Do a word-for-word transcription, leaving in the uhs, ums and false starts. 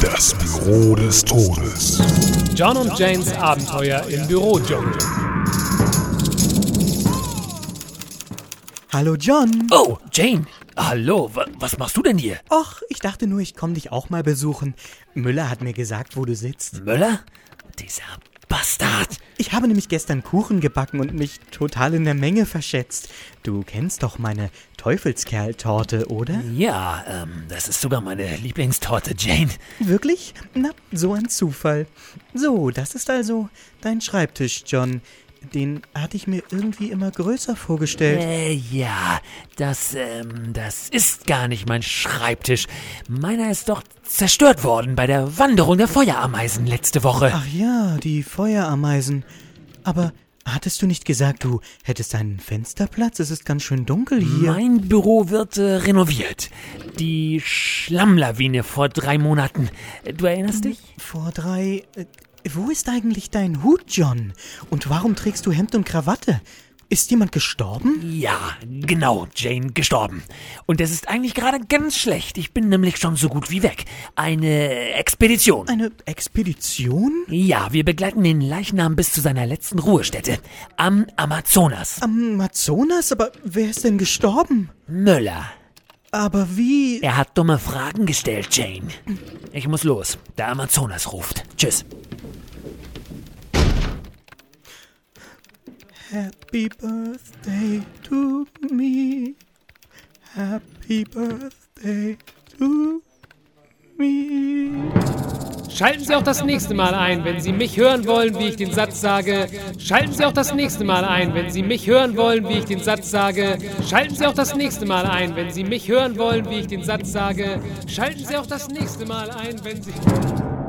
Das Büro des Todes. John und Janes Abenteuer im Bürodschungel. Hallo John. Oh, Jane. Hallo, wa- was machst du denn hier? Och, ich dachte nur, ich komm dich auch mal besuchen. Müller hat mir gesagt, wo du sitzt. Müller? Dieser Bastard. Ich habe nämlich gestern Kuchen gebacken und mich total in der Menge verschätzt. Du kennst doch meine Teufelskerl-Torte, oder? Ja, ähm, das ist sogar meine Lieblingstorte, Jane. Wirklich? Na, so ein Zufall. So, das ist also dein Schreibtisch, John. Den hatte ich mir irgendwie immer größer vorgestellt. Äh, ja, das, ähm, das ist gar nicht mein Schreibtisch. Meiner ist doch zerstört worden bei der Wanderung der Feuerameisen letzte Woche. Ach ja, die Feuerameisen. Aber hattest du nicht gesagt, du hättest einen Fensterplatz? Es ist ganz schön dunkel hier. Mein Büro wird äh, renoviert. Die Schlammlawine vor drei Monaten. Du erinnerst dich? Vor drei... Äh, wo ist eigentlich dein Hut, John? Und warum trägst du Hemd und Krawatte? Ist jemand gestorben? Ja, genau, Jane, gestorben. Und das ist eigentlich gerade ganz schlecht. Ich bin nämlich schon so gut wie weg. Eine Expedition. Eine Expedition? Ja, wir begleiten den Leichnam bis zu seiner letzten Ruhestätte. Am Amazonas. Am Amazonas? Aber wer ist denn gestorben? Müller. Aber wie... Er hat dumme Fragen gestellt, Jane. Ich muss los. Der Amazonas ruft. Tschüss. Happy Birthday to me. Happy Birthday to me. Schalten Sie auch das nächste Mal ein, wenn Sie mich hören wollen, wie ich den Satz sage. Schalten Sie auch das nächste Mal ein, wenn Sie mich hören wollen, wie ich den Satz sage. Schalten Sie auch das nächste Mal ein, wenn Sie mich hören wollen, wie ich den Satz sage. Schalten Sie auch das nächste Mal ein, wenn Sie...